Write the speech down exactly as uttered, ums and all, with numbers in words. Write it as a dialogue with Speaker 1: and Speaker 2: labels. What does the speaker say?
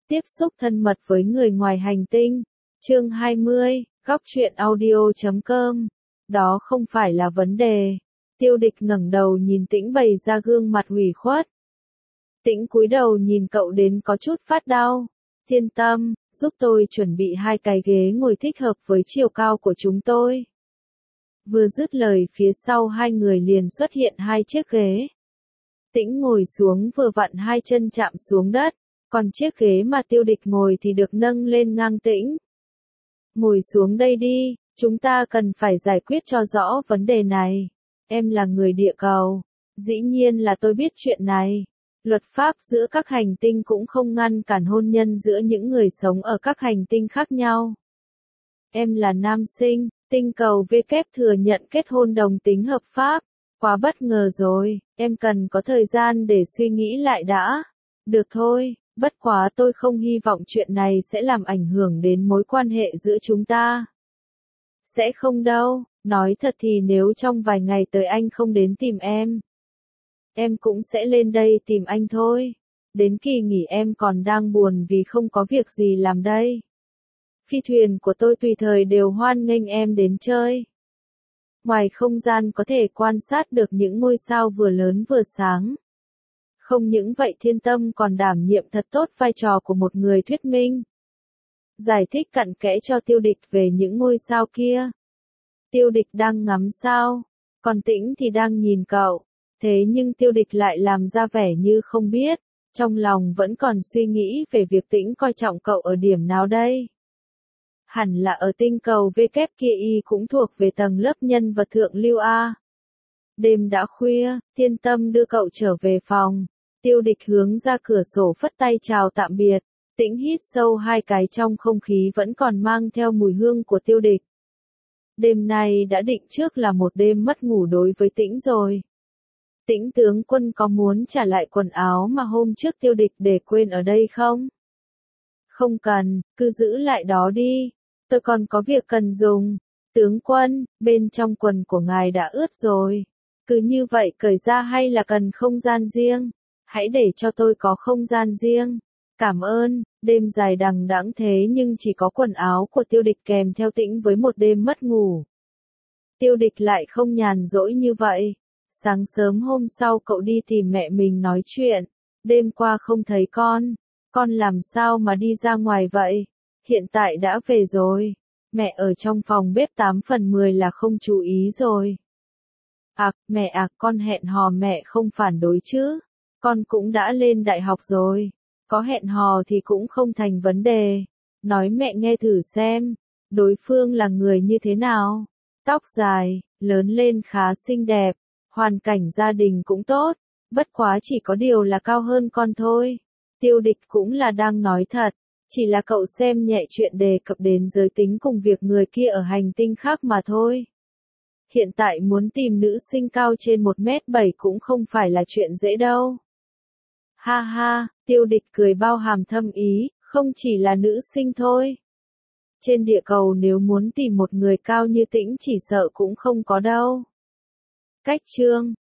Speaker 1: Tiếp xúc thân mật với người ngoài hành tinh. Chương hai mươi, góc truyện audio chấm com. Đó không phải là vấn đề. Tiêu Địch ngẩng đầu nhìn Tĩnh bày ra gương mặt hủy khuất. Tĩnh cúi đầu nhìn cậu đến có chút phát đau. Thiên tâm, giúp tôi chuẩn bị hai cái ghế ngồi thích hợp với chiều cao của chúng tôi. Vừa dứt lời phía sau hai người liền xuất hiện hai chiếc ghế. Tĩnh ngồi xuống vừa vặn hai chân chạm xuống đất, còn chiếc ghế mà Tiêu Địch ngồi thì được nâng lên ngang Tĩnh. Ngồi xuống đây đi, chúng ta cần phải giải quyết cho rõ vấn đề này. Em là người địa cầu. Dĩ nhiên là tôi biết chuyện này. Luật pháp giữa các hành tinh cũng không ngăn cản hôn nhân giữa những người sống ở các hành tinh khác nhau. Em là nam sinh, tinh cầu W thừa nhận kết hôn đồng tính hợp pháp. Quá bất ngờ rồi, em cần có thời gian để suy nghĩ lại đã. Được thôi, bất quá tôi không hy vọng chuyện này sẽ làm ảnh hưởng đến mối quan hệ giữa chúng ta. Sẽ không đâu, nói thật thì nếu trong vài ngày tới anh không đến tìm em, em cũng sẽ lên đây tìm anh thôi. Đến kỳ nghỉ em còn đang buồn vì không có việc gì làm đây. Phi thuyền của tôi tùy thời đều hoan nghênh em đến chơi. Ngoài không gian có thể quan sát được những ngôi sao vừa lớn vừa sáng. Không những vậy Thiên Tâm còn đảm nhiệm thật tốt vai trò của một người thuyết minh. Giải thích cặn kẽ cho Tiêu Địch về những ngôi sao kia. Tiêu Địch đang ngắm sao, còn Tĩnh thì đang nhìn cậu. Thế nhưng Tiêu Địch lại làm ra vẻ như không biết, trong lòng vẫn còn suy nghĩ về việc Tĩnh coi trọng cậu ở điểm nào đây. Hẳn là ở tinh cầu W kia y cũng thuộc về tầng lớp nhân vật thượng lưu A. Đêm đã khuya, Thiên Tâm đưa cậu trở về phòng. Tiêu Địch hướng ra cửa sổ phất tay chào tạm biệt. Tĩnh hít sâu hai cái trong không khí vẫn còn mang theo mùi hương của Tiêu Địch. Đêm nay đã định trước là một đêm mất ngủ đối với Tĩnh rồi. Tĩnh tướng quân có muốn trả lại quần áo mà hôm trước Tiêu Địch để quên ở đây không? Không cần, cứ giữ lại đó đi. Tôi còn có việc cần dùng. Tướng quân, bên trong quần của ngài đã ướt rồi. Cứ như vậy cởi ra hay là cần không gian riêng? Hãy để cho tôi có không gian riêng. Cảm ơn, đêm dài đằng đẵng thế nhưng chỉ có quần áo của Tiêu Địch kèm theo Tĩnh với một đêm mất ngủ. Tiêu Địch lại không nhàn rỗi như vậy. Sáng sớm hôm sau cậu đi tìm mẹ mình nói chuyện. Đêm qua không thấy con. Con làm sao mà đi ra ngoài vậy? Hiện tại đã về rồi. Mẹ ở trong phòng bếp tám phần mười là không chú ý rồi. À, mẹ à, con hẹn hò mẹ không phản đối chứ. Con cũng đã lên đại học rồi. Có hẹn hò thì cũng không thành vấn đề. Nói mẹ nghe thử xem. Đối phương là người như thế nào? Tóc dài, lớn lên khá xinh đẹp. Hoàn cảnh gia đình cũng tốt. Bất quá chỉ có điều là cao hơn con thôi. Tiêu Địch cũng là đang nói thật. Chỉ là cậu xem nhẹ chuyện đề cập đến giới tính cùng việc người kia ở hành tinh khác mà thôi. Hiện tại muốn tìm nữ sinh cao trên một mét bảy cũng không phải là chuyện dễ đâu. Ha ha, Tiêu Địch cười bao hàm thâm ý, không chỉ là nữ sinh thôi. Trên địa cầu nếu muốn tìm một người cao như Tĩnh chỉ sợ cũng không có đâu. Cách chương